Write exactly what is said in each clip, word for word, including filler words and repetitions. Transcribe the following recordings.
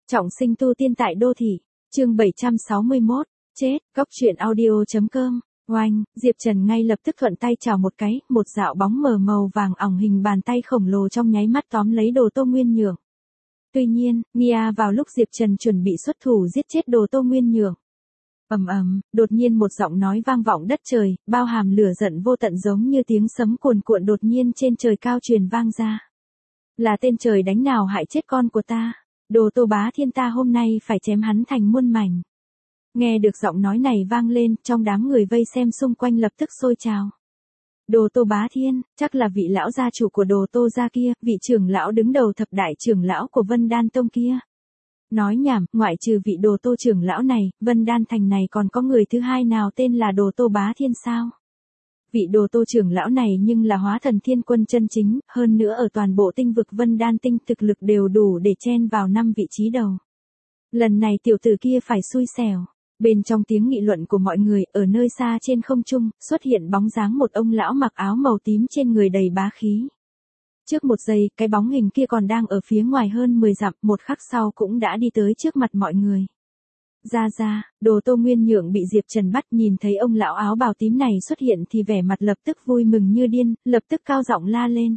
Trọng sinh tu tiên tại đô thị, chương bảy trăm sáu mươi mốt, chết, góc truyện audio.com, oanh, Diệp Trần ngay lập tức thuận tay chào một cái, một dạo bóng mờ màu vàng ỏng hình bàn tay khổng lồ trong nháy mắt tóm lấy Đồ Tô Nguyên Nhượng. Tuy nhiên, Mia vào lúc Diệp Trần chuẩn bị xuất thủ giết chết Đồ Tô Nguyên Nhượng. Ầm ầm, đột nhiên một giọng nói vang vọng đất trời, bao hàm lửa giận vô tận giống như tiếng sấm cuồn cuộn đột nhiên trên trời cao truyền vang ra. Là tên trời đánh nào hại chết con của ta? Đồ Tô Bá Thiên ta hôm nay phải chém hắn thành muôn mảnh. Nghe được giọng nói này vang lên, trong đám người vây xem xung quanh lập tức sôi trào. Đồ Tô Bá Thiên, chắc là vị lão gia chủ của Đồ Tô gia kia, vị trưởng lão đứng đầu thập đại trưởng lão của Vân Đan Tông kia. Nói nhảm, ngoại trừ vị Đồ Tô trưởng lão này, Vân Đan thành này còn có người thứ hai nào tên là Đồ Tô Bá Thiên sao? Vị Đồ Tô trưởng lão này nhưng là hóa thần thiên quân chân chính, hơn nữa ở toàn bộ tinh vực Vân Đan tinh thực lực đều đủ để chen vào năm vị trí đầu. Lần này tiểu tử kia phải xui xẻo. Bên trong tiếng nghị luận của mọi người, ở nơi xa trên không trung, xuất hiện bóng dáng một ông lão mặc áo màu tím trên người đầy bá khí. Trước một giây, cái bóng hình kia còn đang ở phía ngoài hơn mười dặm, một khắc sau cũng đã đi tới trước mặt mọi người. Ra ra, Đồ Tô Nguyên Nhượng bị Diệp Trần bắt, nhìn thấy ông lão áo bào tím này xuất hiện thì vẻ mặt lập tức vui mừng như điên, lập tức cao giọng la lên.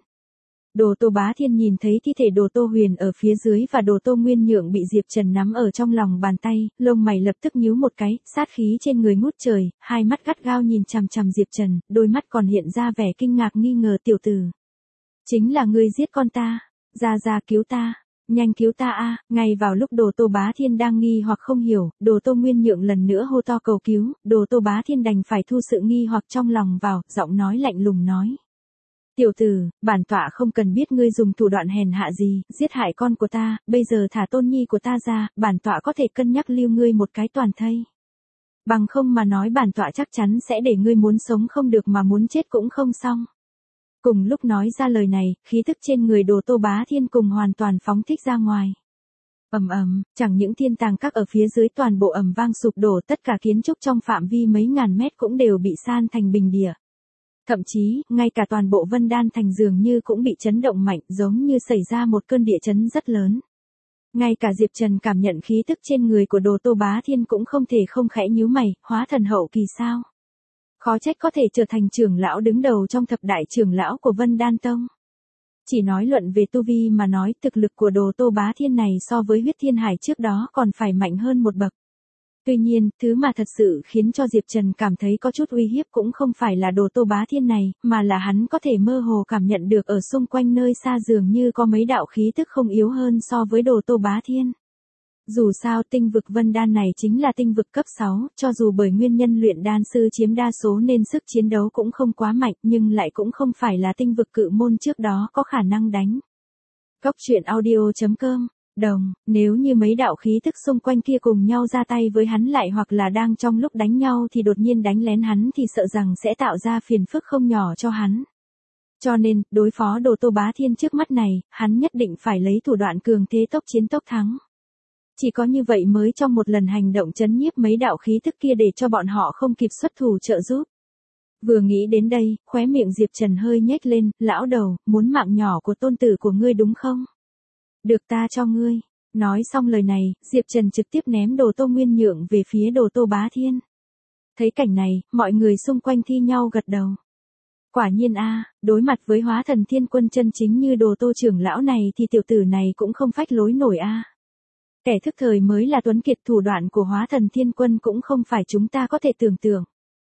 Đồ Tô Bá Thiên nhìn thấy thi thể Đồ Tô Huyền ở phía dưới và Đồ Tô Nguyên Nhượng bị Diệp Trần nắm ở trong lòng bàn tay, lông mày lập tức nhíu một cái, sát khí trên người ngút trời, hai mắt gắt gao nhìn chằm chằm Diệp Trần, đôi mắt còn hiện ra vẻ kinh ngạc nghi ngờ. Tiểu tử, chính là ngươi giết con ta, ra ra cứu ta, nhanh cứu ta a! Ngay vào lúc Đồ Tô Bá Thiên đang nghi hoặc không hiểu, Đồ Tô Nguyên Nhượng lần nữa hô to cầu cứu, Đồ Tô Bá Thiên đành phải thu sự nghi hoặc trong lòng vào, giọng nói lạnh lùng nói. Tiểu tử, bản tọa không cần biết ngươi dùng thủ đoạn hèn hạ gì, giết hại con của ta, bây giờ thả tôn nhi của ta ra, bản tọa có thể cân nhắc lưu ngươi một cái toàn thây. Bằng không mà nói bản tọa chắc chắn sẽ để ngươi muốn sống không được mà muốn chết cũng không xong. Cùng lúc nói ra lời này, khí tức trên người Đồ Tô Bá Thiên cùng hoàn toàn phóng thích ra ngoài. Ầm ầm, chẳng những thiên tàng các ở phía dưới toàn bộ ầm vang sụp đổ, tất cả kiến trúc trong phạm vi mấy ngàn mét cũng đều bị san thành bình địa. Thậm chí, ngay cả toàn bộ Vân Đan thành dường như cũng bị chấn động mạnh, giống như xảy ra một cơn địa chấn rất lớn. Ngay cả Diệp Trần cảm nhận khí tức trên người của Đồ Tô Bá Thiên cũng không thể không khẽ nhíu mày, hóa thần hậu kỳ sao? Khó trách có thể trở thành trưởng lão đứng đầu trong thập đại trưởng lão của Vân Đan Tông. Chỉ nói luận về tu vi mà nói, thực lực của Đồ Tô Bá Thiên này so với Huyết Thiên Hải trước đó còn phải mạnh hơn một bậc. Tuy nhiên, thứ mà thật sự khiến cho Diệp Trần cảm thấy có chút uy hiếp cũng không phải là Đồ Tô Bá Thiên này, mà là hắn có thể mơ hồ cảm nhận được ở xung quanh nơi xa dường như có mấy đạo khí tức không yếu hơn so với Đồ Tô Bá Thiên. Dù sao tinh vực Vân Đan này chính là tinh vực cấp sáu, cho dù bởi nguyên nhân luyện đan sư chiếm đa số nên sức chiến đấu cũng không quá mạnh nhưng lại cũng không phải là tinh vực cự môn trước đó có khả năng đánh. Góc truyện audio.com, đồng, nếu như mấy đạo khí tức xung quanh kia cùng nhau ra tay với hắn lại hoặc là đang trong lúc đánh nhau thì đột nhiên đánh lén hắn thì sợ rằng sẽ tạo ra phiền phức không nhỏ cho hắn. Cho nên, đối phó Đồ Tô Bá Thiên trước mắt này, hắn nhất định phải lấy thủ đoạn cường thế tốc chiến tốc thắng. Chỉ có như vậy mới trong một lần hành động chấn nhiếp mấy đạo khí tức kia để cho bọn họ không kịp xuất thủ trợ giúp. Vừa nghĩ đến đây, khóe miệng Diệp Trần hơi nhếch lên, lão đầu, muốn mạng nhỏ của tôn tử của ngươi đúng không? Được ta cho ngươi. Nói xong lời này, Diệp Trần trực tiếp ném Đồ Tô Nguyên Nhượng về phía Đồ Tô Bá Thiên. Thấy cảnh này, mọi người xung quanh thi nhau gật đầu. Quả nhiên a, đối mặt với hóa thần thiên quân chân chính như Đồ Tô trưởng lão này thì tiểu tử này cũng không phách lối nổi a. Kẻ thức thời mới là tuấn kiệt, thủ đoạn của hóa thần thiên quân cũng không phải chúng ta có thể tưởng tượng.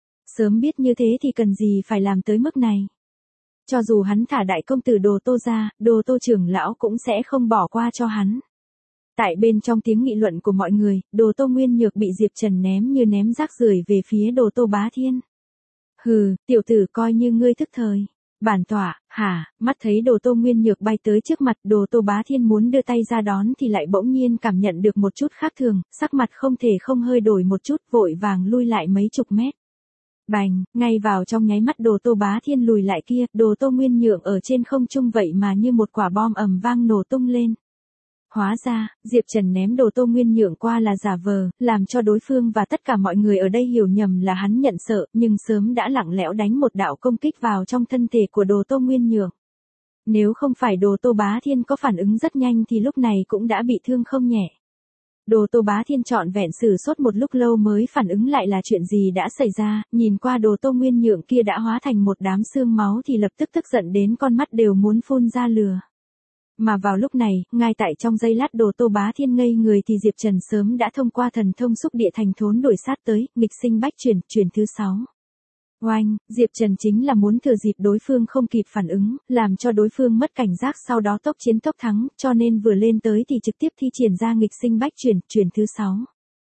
Sớm biết như thế thì cần gì phải làm tới mức này. Cho dù hắn thả đại công tử Đồ Tô ra, Đồ Tô trưởng lão cũng sẽ không bỏ qua cho hắn. Tại bên trong tiếng nghị luận của mọi người, Đồ Tô Nguyên Nhược bị Diệp Trần ném như ném rác rưởi về phía Đồ Tô Bá Thiên. Hừ, tiểu tử coi như ngươi thức thời. Bản tọa, hả, mắt thấy Đồ Tô Nguyên Nhược bay tới trước mặt, Đồ Tô Bá Thiên muốn đưa tay ra đón thì lại bỗng nhiên cảm nhận được một chút khác thường, sắc mặt không thể không hơi đổi một chút, vội vàng lui lại mấy chục mét. Bành, ngay vào trong nháy mắt Đồ Tô Bá Thiên lùi lại kia, Đồ Tô Nguyên Nhượng ở trên không trung vậy mà như một quả bom ầm vang nổ tung lên. Hóa ra, Diệp Trần ném Đồ Tô Nguyên Nhượng qua là giả vờ, làm cho đối phương và tất cả mọi người ở đây hiểu nhầm là hắn nhận sợ, nhưng sớm đã lặng lẽo đánh một đạo công kích vào trong thân thể của Đồ Tô Nguyên Nhượng. Nếu không phải Đồ Tô Bá Thiên có phản ứng rất nhanh thì lúc này cũng đã bị thương không nhẹ. Đồ Tô Bá Thiên trọn vẹn sử sốt một lúc lâu mới phản ứng lại là chuyện gì đã xảy ra, nhìn qua Đồ Tô Nguyên Nhượng kia đã hóa thành một đám xương máu thì lập tức tức giận đến con mắt đều muốn phun ra lửa. Mà vào lúc này, ngay tại trong giây lát Đồ Tô Bá Thiên ngây người thì Diệp Trần sớm đã thông qua thần thông xúc địa thành thốn đổi sát tới, nghịch sinh bách chuyển, chuyển thứ sáu. Oanh, Diệp Trần chính là muốn thừa dịp đối phương không kịp phản ứng, làm cho đối phương mất cảnh giác sau đó tốc chiến tốc thắng, cho nên vừa lên tới thì trực tiếp thi triển ra nghịch sinh bách chuyển, chuyển thứ sáu.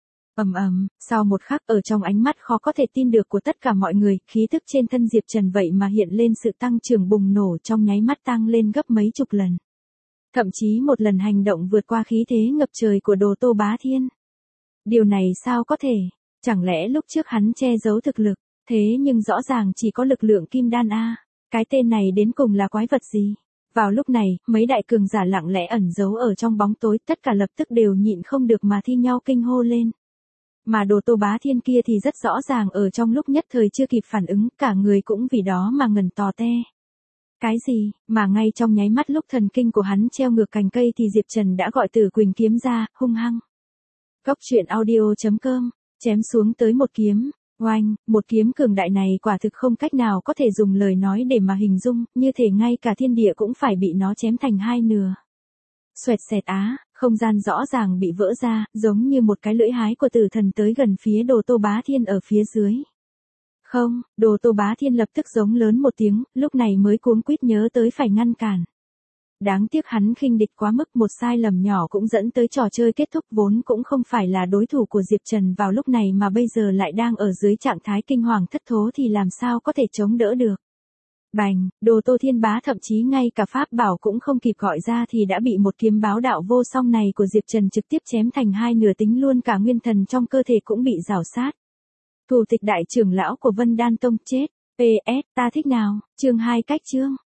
Ầm ầm, sau một khắc ở trong ánh mắt khó có thể tin được của tất cả mọi người, khí tức trên thân Diệp Trần vậy mà hiện lên sự tăng trưởng bùng nổ trong nháy mắt tăng lên gấp mấy chục lần. Thậm chí một lần hành động vượt qua khí thế ngập trời của Đồ Tô Bá Thiên. Điều này sao có thể? Chẳng lẽ lúc trước hắn che giấu thực lực? Thế nhưng rõ ràng chỉ có lực lượng kim đan a, cái tên này đến cùng là quái vật gì? Vào lúc này, mấy đại cường giả lặng lẽ ẩn giấu ở trong bóng tối, tất cả lập tức đều nhịn không được mà thi nhau kinh hô lên. Mà Đồ Tô Bá Thiên kia thì rất rõ ràng ở trong lúc nhất thời chưa kịp phản ứng, cả người cũng vì đó mà ngẩn tò te. Cái gì, mà ngay trong nháy mắt lúc thần kinh của hắn treo ngược cành cây thì Diệp Trần đã gọi Tử Quỳnh kiếm ra, hung hăng. Cốc truyện audio chấm com, chém xuống tới một kiếm. Oanh, một kiếm cường đại này quả thực không cách nào có thể dùng lời nói để mà hình dung, như thể ngay cả thiên địa cũng phải bị nó chém thành hai nửa. Xoẹt xẹt á, không gian rõ ràng bị vỡ ra, giống như một cái lưỡi hái của tử thần tới gần phía Đồ Tô Bá Thiên ở phía dưới. Không, Đồ Tô Bá Thiên lập tức giống lớn một tiếng, lúc này mới cuống quýt nhớ tới phải ngăn cản. Đáng tiếc hắn khinh địch quá mức, một sai lầm nhỏ cũng dẫn tới trò chơi kết thúc, vốn cũng không phải là đối thủ của Diệp Trần vào lúc này mà bây giờ lại đang ở dưới trạng thái kinh hoàng thất thố thì làm sao có thể chống đỡ được. Bành, Đồ Tô Thiên Bá thậm chí ngay cả pháp bảo cũng không kịp gọi ra thì đã bị một kiếm báo đạo vô song này của Diệp Trần trực tiếp chém thành hai nửa, tính luôn cả nguyên thần trong cơ thể cũng bị rào sát. Thủ tịch đại trưởng lão của Vân Đan Tông chết. pê ét, ta thích nào, chương hai cách chương.